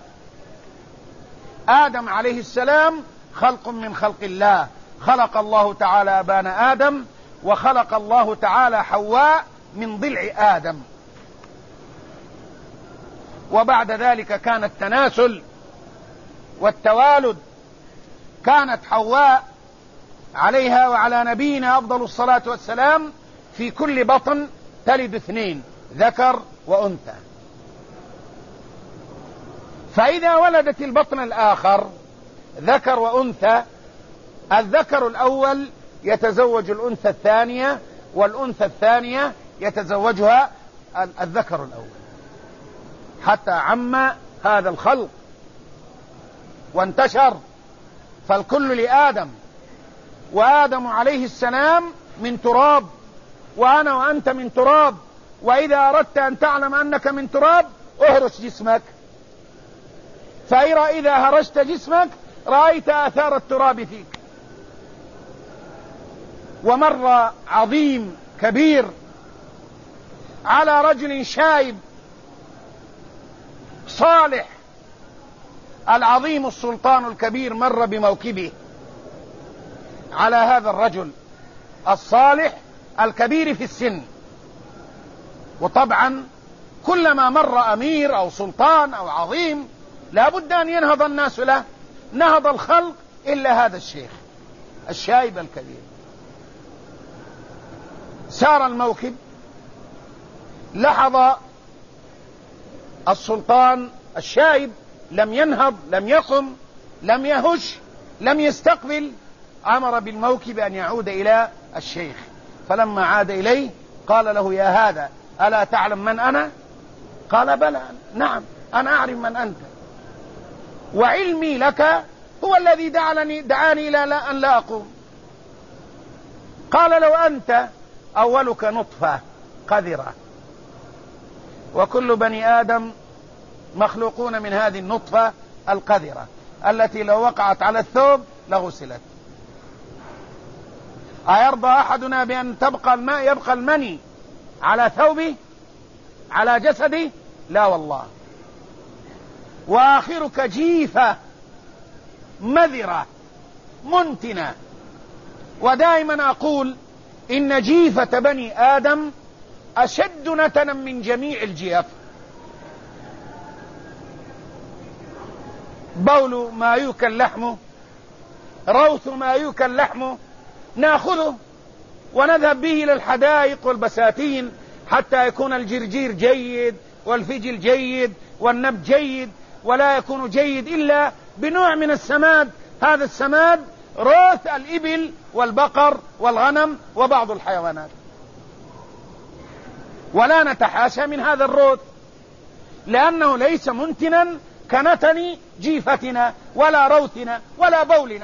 [SPEAKER 1] آدم عليه السلام خلق من خلق الله، خلق الله تعالى أبانا آدم وخلق الله تعالى حواء من ضلع آدم، وبعد ذلك كان التناسل والتوالد. كانت حواء عليها وعلى نبينا أفضل الصلاة والسلام في كل بطن تلد اثنين ذكر وأنثى، فإذا ولدت البطن الآخر ذكر وأنثى، الذكر الأول يتزوج الأنثى الثانية والأنثى الثانية يتزوجها الذكر الأول، حتى عم هذا الخلق وانتشر، فالكل لآدم، وآدم عليه السلام من تراب، وأنا وأنت من تراب، وإذا أردت أن تعلم أنك من تراب اهرس جسمك، فإذا هرشت جسمك رأيت آثار التراب فيك. ومر عظيم كبير على رجل شايب صالح، العظيم السلطان الكبير مر بموكبه على هذا الرجل الصالح الكبير في السن، وطبعا كلما مر أمير أو سلطان أو عظيم لا بد أن ينهض الناس له، نهض الخلق إلا هذا الشيخ الشايب الكبير. سار الموكب، لحظ السلطان الشايب لم ينهض، لم يقم، لم يهش، لم يستقبل، أمر بالموكب أن يعود إلى الشيخ، فلما عاد إليه قال له يا هذا ألا تعلم من أنا؟ قال بلى نعم أنا أعرف من أنت، وعلمي لك هو الذي دعاني, دعاني إلى لا أن لا أقوم. قال لو أنت أولك نطفة قذرة، وكل بني آدم مخلوقون من هذه النطفة القذرة التي لو وقعت على الثوب لغسلت. أيرضى أحدنا بأن تبقى الماء يبقى المني على ثوبه على جسده؟ لا والله. وآخرك جيفة مذرة منتنة. ودائما أقول إن جيفة بني آدم أشد نتنا من جميع الجيف، بول ما يؤكل لحمه، روث ما يؤكل لحمه، نأخذه ونذهب به إلى الحدائق والبساتين حتى يكون الجرجير جيد والفجل جيد والنبت جيد، ولا يكون جيد إلا بنوع من السماد. هذا السماد روث الإبل والبقر والغنم وبعض الحيوانات، ولا نتحاشى من هذا الروث لأنه ليس منتنا كنتن جيفتنا ولا روثنا ولا بولنا.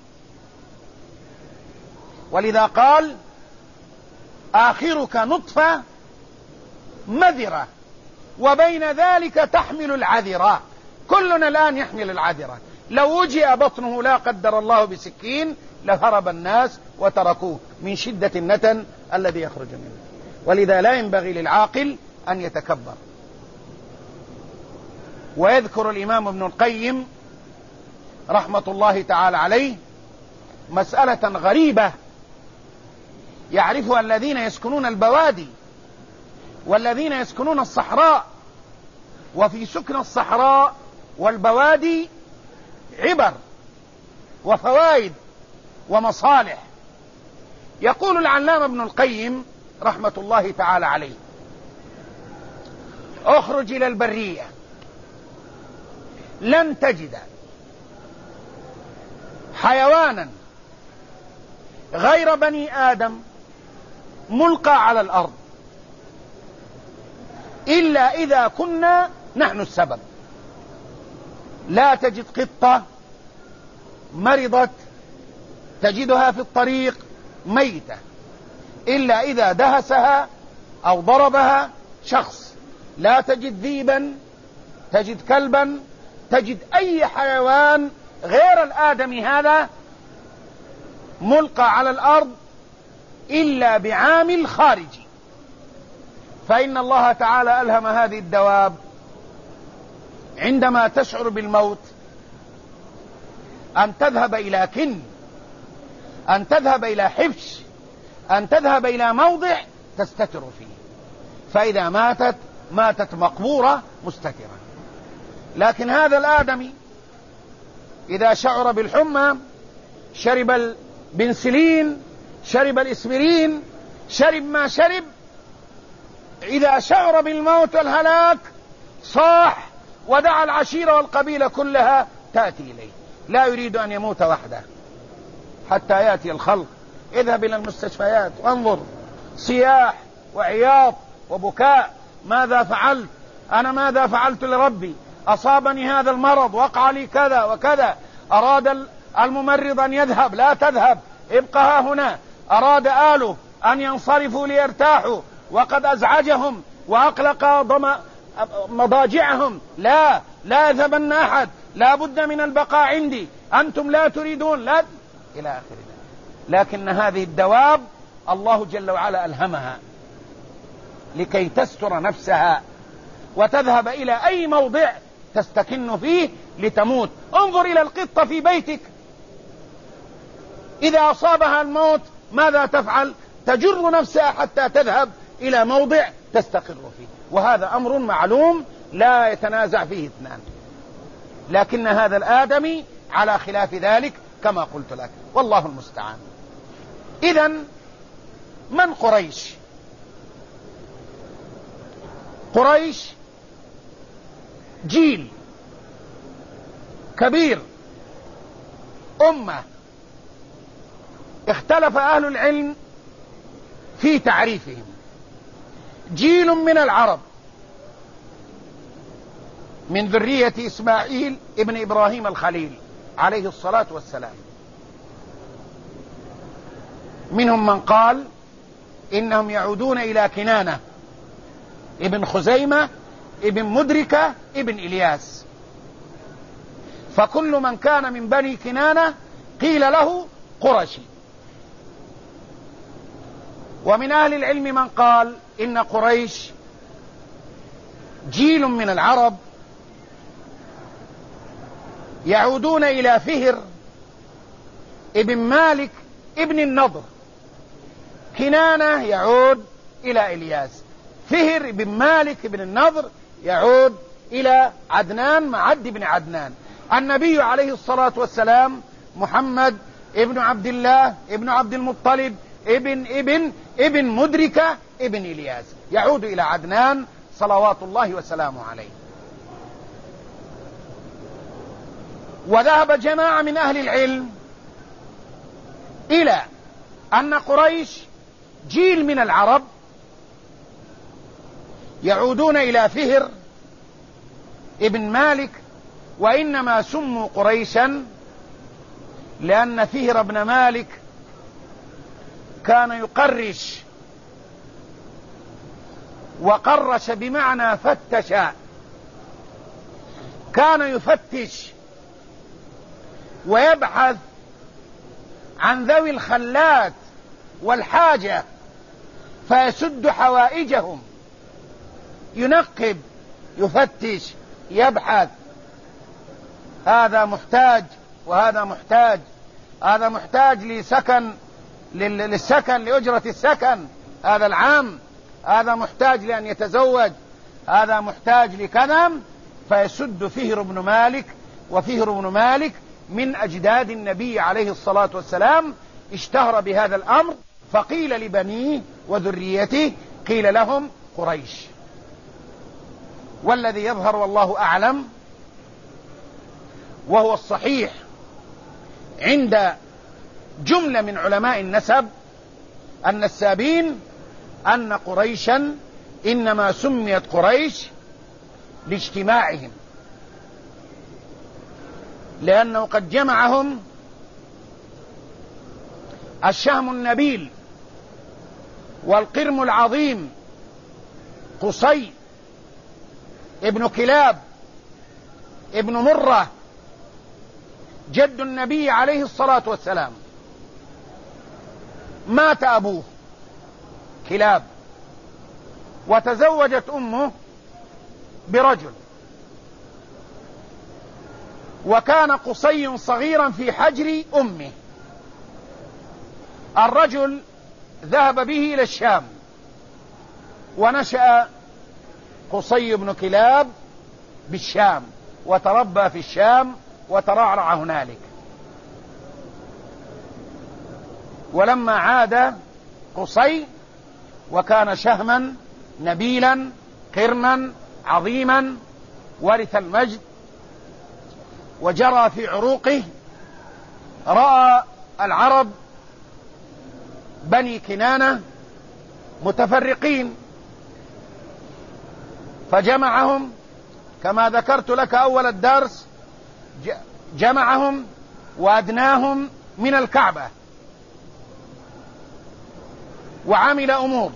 [SPEAKER 1] ولذا قال آخرك نطفة مذرة وبين ذلك تحمل العذرة. كلنا الآن يحمل العذرة، لو وجئ بطنه لا قدر الله بسكين لهرب الناس وتركوه من شدة النتن الذي يخرج منه. ولذا لا ينبغي للعاقل أن يتكبر. ويذكر الإمام ابن القيم رحمة الله تعالى عليه مسألة غريبة يعرفها الذين يسكنون البوادي والذين يسكنون الصحراء. وفي سكن الصحراء والبوادي عبر وفوائد ومصالح. يقول العلامة ابن القيم رحمة الله تعالى عليه: اخرج إلى البرية لن تجد حيوانا غير بني آدم ملقى على الأرض إلا إذا كنا نحن السبب. لا تجد قطة مرضت تجدها في الطريق ميتة إلا إذا دهسها أو ضربها شخص. لا تجد ذيبا، تجد كلبا، تجد أي حيوان غير الآدمي هذا ملقى على الأرض إلا بعامل خارجي. فإن الله تعالى ألهم هذه الدواب عندما تشعر بالموت أن تذهب إلى كن، أن تذهب إلى حفش، أن تذهب إلى موضع تستتر فيه. فإذا ماتت ماتت مقبورة مستترة. لكن هذا الآدمي إذا شعر بالحمى شرب البنسلين، شرب الإسبرين، شرب ما شرب، إذا شعر بالموت والهلاك صاح ودعا العشيرة والقبيلة كلها تأتي إليه. لا يريد أن يموت وحده حتى يأتي الخلق. اذهب إلى المستشفيات وانظر صياح وعياط وبكاء: ماذا فعلت؟ أنا ماذا فعلت لربي؟ أصابني هذا المرض، وقع لي كذا وكذا. أراد الممرض أن يذهب، لا تذهب، ابقها هنا. أراد آله أن ينصرفوا ليرتاحوا وقد أزعجهم وأقلق مضاجعهم، لا لا يذهبن أحد، لا بد من البقاء عندي، أنتم لا تريدون، لا، إلى آخر ذلك. لكن هذه الدواب الله جل وعلا ألهمها لكي تستر نفسها وتذهب إلى أي موضع تستكن فيه لتموت. انظر إلى القطة في بيتك، إذا أصابها الموت ماذا تفعل؟ تجر نفسها حتى تذهب إلى موضع تستقر فيه. وهذا أمر معلوم لا يتنازع فيه اثنان. لكن هذا الآدمي على خلاف ذلك كما قلت لك، والله المستعان. إذن من قريش؟ قريش جيل كبير، أمة اختلف أهل العلم في تعريفهم. جيل من العرب من ذرية إسماعيل ابن إبراهيم الخليل عليه الصلاة والسلام. منهم من قال إنهم يعودون إلى كنانة ابن خزيمة ابن مدركة ابن إلياس. فكل من كان من بني كنانة قيل له قرشي. ومن أهل العلم من قال إن قريش جيل من العرب يعودون إلى فهر ابن مالك ابن النضر. كنانة يعود إلى إلياس، فهر ابن مالك ابن النضر يعود إلى عدنان معد بن عدنان. النبي عليه الصلاة والسلام محمد ابن عبد الله ابن عبد المطلب ابن ابن ابن مدركة ابن إلياس، يعود إلى عدنان صلوات الله وسلامه عليه. وذهب جماعة من أهل العلم إلى أن قريش جيل من العرب يعودون إلى فهر ابن مالك، وإنما سموا قريشا لأن فهر ابن مالك كان يقرش، وقرش بمعنى فتش، كان يفتش ويبحث عن ذوي الخلات والحاجة فيسد حوائجهم، ينقب يفتش يبحث، هذا محتاج وهذا محتاج، هذا محتاج لسكن للسكن لأجرة السكن هذا العام، هذا محتاج لأن يتزوج، هذا محتاج لكذا، فيسد فهر بن مالك. وفهر بن مالك من أجداد النبي عليه الصلاة والسلام، اشتهر بهذا الأمر، فقيل لبنيه وذريته قيل لهم قريش. والذي يظهر والله أعلم وهو الصحيح عند جملة من علماء النسب النسابين أن قريشا إنما سميت قريش لاجتماعهم، لأنه قد جمعهم الشهم النبيل والقرم العظيم قصي ابن كلاب ابن مرة جد النبي عليه الصلاة والسلام، مات أبوه كلاب وتزوجت أمه برجل، وكان قصي صغيرا في حجر أمه. الرجل ذهب به إلى الشام، ونشأ قصي بن كلاب بالشام وتربى في الشام وترعرع هنالك. ولما عاد قصي وكان شهما نبيلا قرما عظيما ورث المجد وجرى في عروقه، رأى العرب بني كنانة متفرقين فجمعهم، كما ذكرت لك أول الدرس، جمعهم وأدناهم من الكعبة، وعمل أمور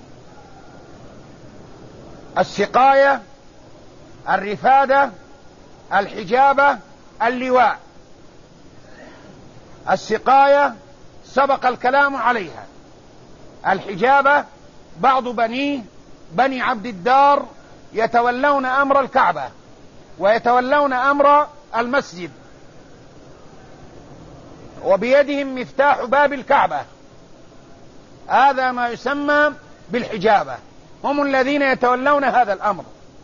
[SPEAKER 1] السقاية الرفادة الحجابة اللواء. السقاية سبق الكلام عليها، الحجابة بعض بنيه بني عبد الدار يتولون أمر الكعبة ويتولون أمر المسجد، وبيدهم مفتاح باب الكعبة، هذا ما يسمى بالحجابة، هم الذين يتولون هذا الأمر.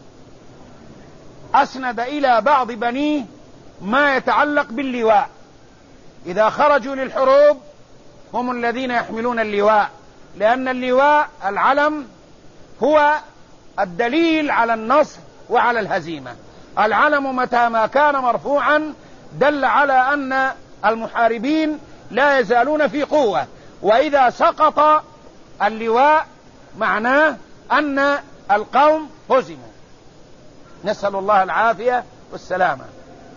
[SPEAKER 1] أسند إلى بعض بنيه ما يتعلق باللواء، إذا خرجوا للحروب هم الذين يحملون اللواء، لأن اللواء العلم هو الدليل على النصر وعلى الهزيمة. العلم متى ما كان مرفوعا دل على أن المحاربين لا يزالون في قوة، وإذا سقط اللواء معناه أن القوم هزموا، نسأل الله العافية والسلامة.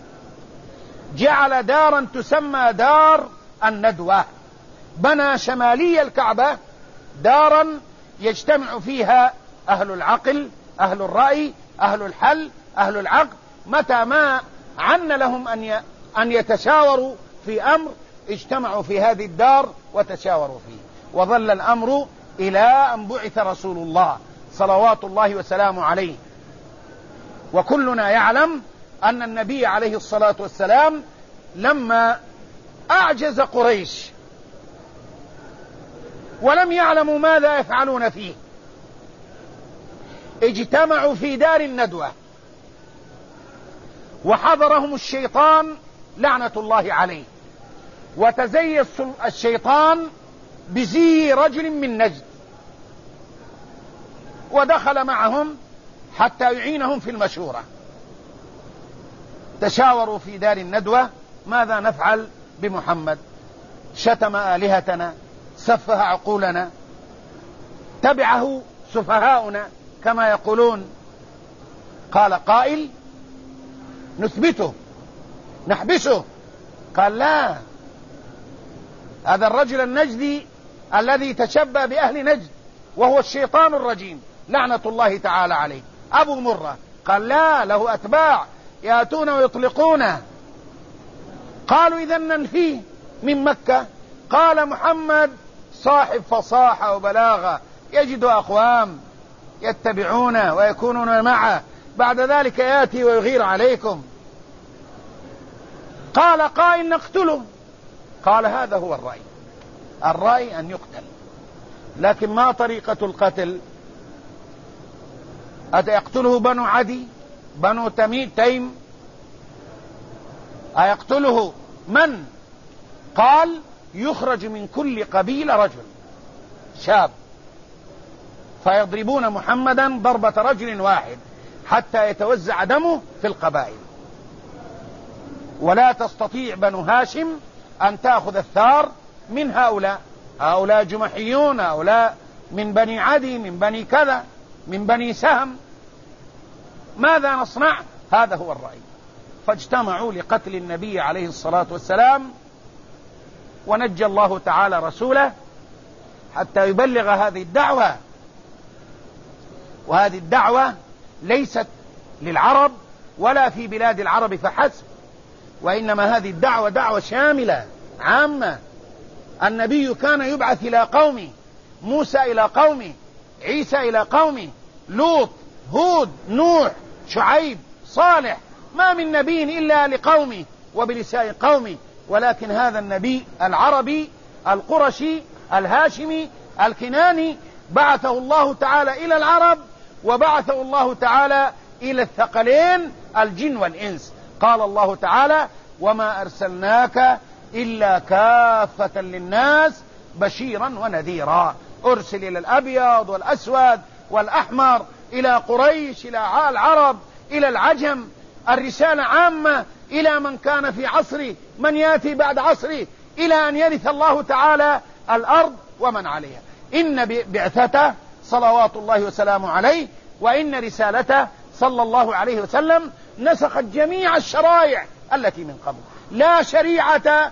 [SPEAKER 1] جعل دارا تسمى دار الندوة، بنى شمالي الكعبة دارا يجتمع فيها أهل العقل أهل الرأي أهل الحل أهل العقد، متى ما عن لهم أن أن يتشاوروا في أمر اجتمعوا في هذه الدار وتشاوروا فيه، وظل الأمر إلى أن بعث رسول الله صلوات الله وسلامه عليه. وكلنا يعلم أن النبي عليه الصلاة والسلام لما أعجز قريش ولم يعلموا ماذا يفعلون فيه، اجتمعوا في دار الندوة وحضرهم الشيطان لعنة الله عليه، وتزي الشيطان بزي رجل من نجد، ودخل معهم حتى يعينهم في المشورة. تشاوروا في دار الندوة ماذا نفعل بمحمد، شتم آلهتنا، سفه عقولنا، تبعه سفهاؤنا كما يقولون. قال قائل نثبته نحبسه، قال لا، هذا الرجل النجدي الذي تشبه بأهل نجد وهو الشيطان الرجيم لعنة الله تعالى عليه أبو مرة. قال لا، له أتباع يأتون ويطلقونه. قالوا إذا ننفيه من مكة. قال محمد صاحب فصاحة وبلاغة، يجد أقوام يتبعونه ويكونون معه، بعد ذلك يأتي ويغير عليكم. قال قائل نقتله. قال هذا هو الرأي، الرأي أن يقتل، لكن ما طريقة القتل؟ أيقتله بنو عدي، بنو تميم تيم، أيقتله من؟ قال يخرج من كل قبيلة رجل شاب فيضربون محمدا ضربة رجل واحد حتى يتوزع دمه في القبائل، ولا تستطيع بنو هاشم أن تأخذ الثار من هؤلاء، هؤلاء جمحيون، هؤلاء من بني عدي، من بني كذا، من بني سهم، ماذا نصنع؟ هذا هو الرأي. فاجتمعوا لقتل النبي عليه الصلاة والسلام، ونجى الله تعالى رسوله حتى يبلغ هذه الدعوة. وهذه الدعوة ليست للعرب ولا في بلاد العرب فحسب، وإنما هذه الدعوة دعوة شاملة عامة. النبي كان يبعث إلى قومه، موسى إلى قومه، عيسى إلى قومه، لوط، هود، نوح، شعيب، صالح، ما من نبي إلا لقومه وبلسان قومه. ولكن هذا النبي العربي القرشي الهاشمي الكناني بعثه الله تعالى إلى العرب، وبعثه الله تعالى إلى الثقلين الجن والإنس. قال الله تعالى وما أرسلناك إلا كافة للناس بشيرا ونذيرا. أرسل إلى الأبيض والأسود والأحمر، إلى قريش، إلى العرب، إلى العجم. الرسالة عامة إلى من كان في عصره، من يأتي بعد عصره، إلى أن يرث الله تعالى الأرض ومن عليها. إن بعثته صلوات الله وسلامه عليه، وإن رسالته صلى الله عليه وسلم نسخت جميع الشرائع التي من قبل، لا شريعة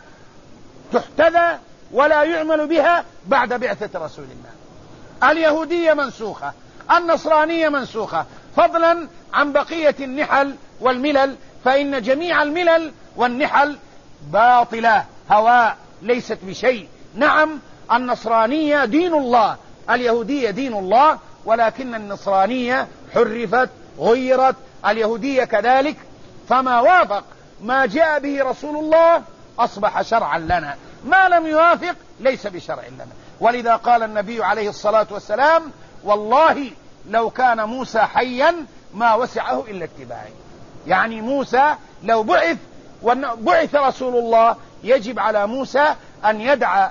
[SPEAKER 1] تحتذى ولا يعمل بها بعد بعثة رسول الله. اليهودية منسوخة، النصرانية منسوخة، فضلا عن بقية النحل والملل، فإن جميع الملل والنحل باطلة هواء ليست بشيء. نعم النصرانية دين الله، اليهودية دين الله، ولكن النصرانية حرفت غيرت، اليهودية كذلك. فما وافق ما جاء به رسول الله أصبح شرعا لنا، ما لم يوافق ليس بشرع لنا. ولذا قال النبي عليه الصلاة والسلام والله لو كان موسى حيا ما وسعه إلا اتباعي. يعني موسى لو بعث وبعث رسول الله يجب على موسى أن يدع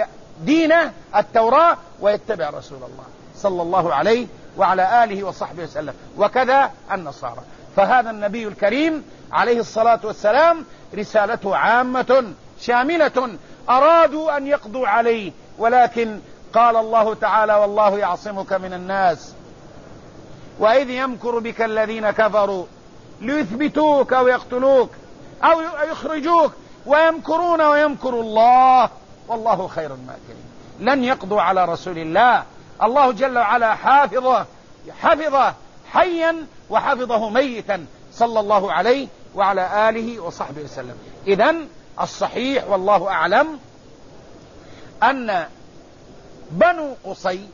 [SPEAKER 1] دينه التوراة ويتبع رسول الله صلى الله عليه وعلى آله وصحبه وسلم، وكذا النصارى. فهذا النبي الكريم عليه الصلاة والسلام رسالته عامة شاملة، أرادوا أن يقضوا عليه، ولكن قال الله تعالى والله يعصمك من الناس وإذ يمكر بك الذين كفروا ليثبتوك أو يقتلوك أو يخرجوك ويمكرون ويمكر الله والله خير الماكرين. لن يقضوا على رسول الله، الله جل وعلا حافظه حفظه حيا وحفظه ميتا صلى الله عليه وعلى آله وصحبه وسلم. إذن الصحيح والله أعلم أن بنو قصي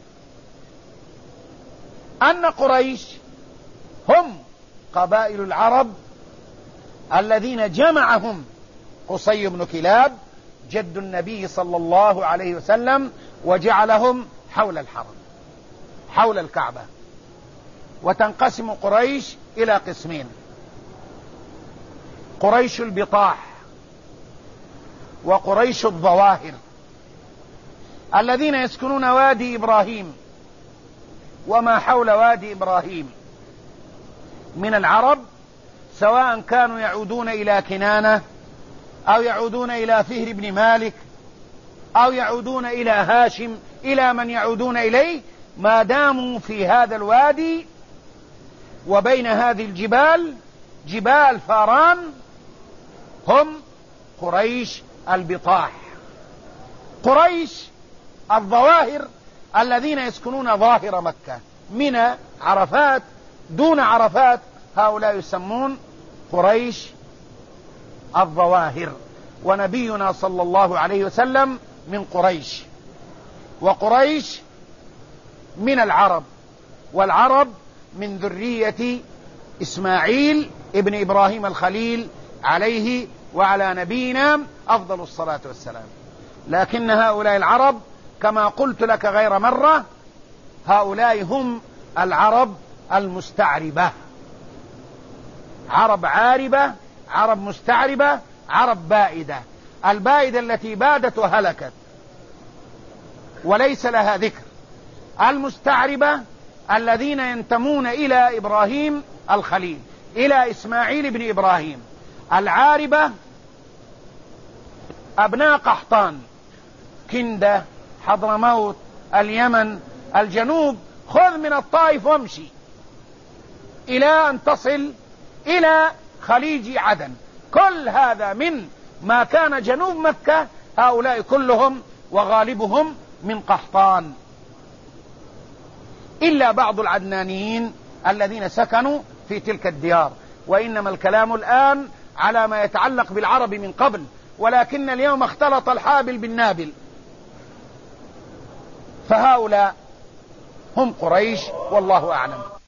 [SPEAKER 1] أن قريش هم قبائل العرب الذين جمعهم قصي بن كلاب جد النبي صلى الله عليه وسلم وجعلهم حول الحرم حول الكعبة. وتنقسم قريش إلى قسمين، قريش البطاح وقريش الظواهر الذين يسكنون وادي إبراهيم وما حول وادي إبراهيم من العرب، سواء كانوا يعودون إلى كنانة أو يعودون إلى فهر بن مالك أو يعودون إلى هاشم، إلى من يعودون إليه، ما داموا في هذا الوادي وبين هذه الجبال جبال فاران، هم قريش البطاح. قريش الظواهر الذين يسكنون ظاهر مكة من عرفات دون عرفات، هؤلاء يسمون قريش الظواهر. ونبينا صلى الله عليه وسلم من قريش، وقريش من العرب، والعرب من ذرية إسماعيل ابن إبراهيم الخليل عليه وعلى نبينا أفضل الصلاة والسلام. لكن هؤلاء العرب كما قلت لك غير مرة، هؤلاء هم العرب المستعربة، عرب عاربة، عرب مستعربة، عرب بائدة. البائدة التي بادت وهلكت وليس لها ذكر، المستعربة الذين ينتمون إلى إبراهيم الخليل، إلى إسماعيل بن إبراهيم. العاربة أبناء قحطان، كندة، حضرموت، اليمن، الجنوب، خذ من الطائف وامشي إلى أن تصل إلى خليج عدن، كل هذا من ما كان جنوب مكة، هؤلاء كلهم وغالبهم من قحطان، إلا بعض العدنانيين الذين سكنوا في تلك الديار. وإنما الكلام الآن على ما يتعلق بالعرب من قبل، ولكن اليوم اختلط الحابل بالنابل، فهؤلاء هم قريش والله أعلم.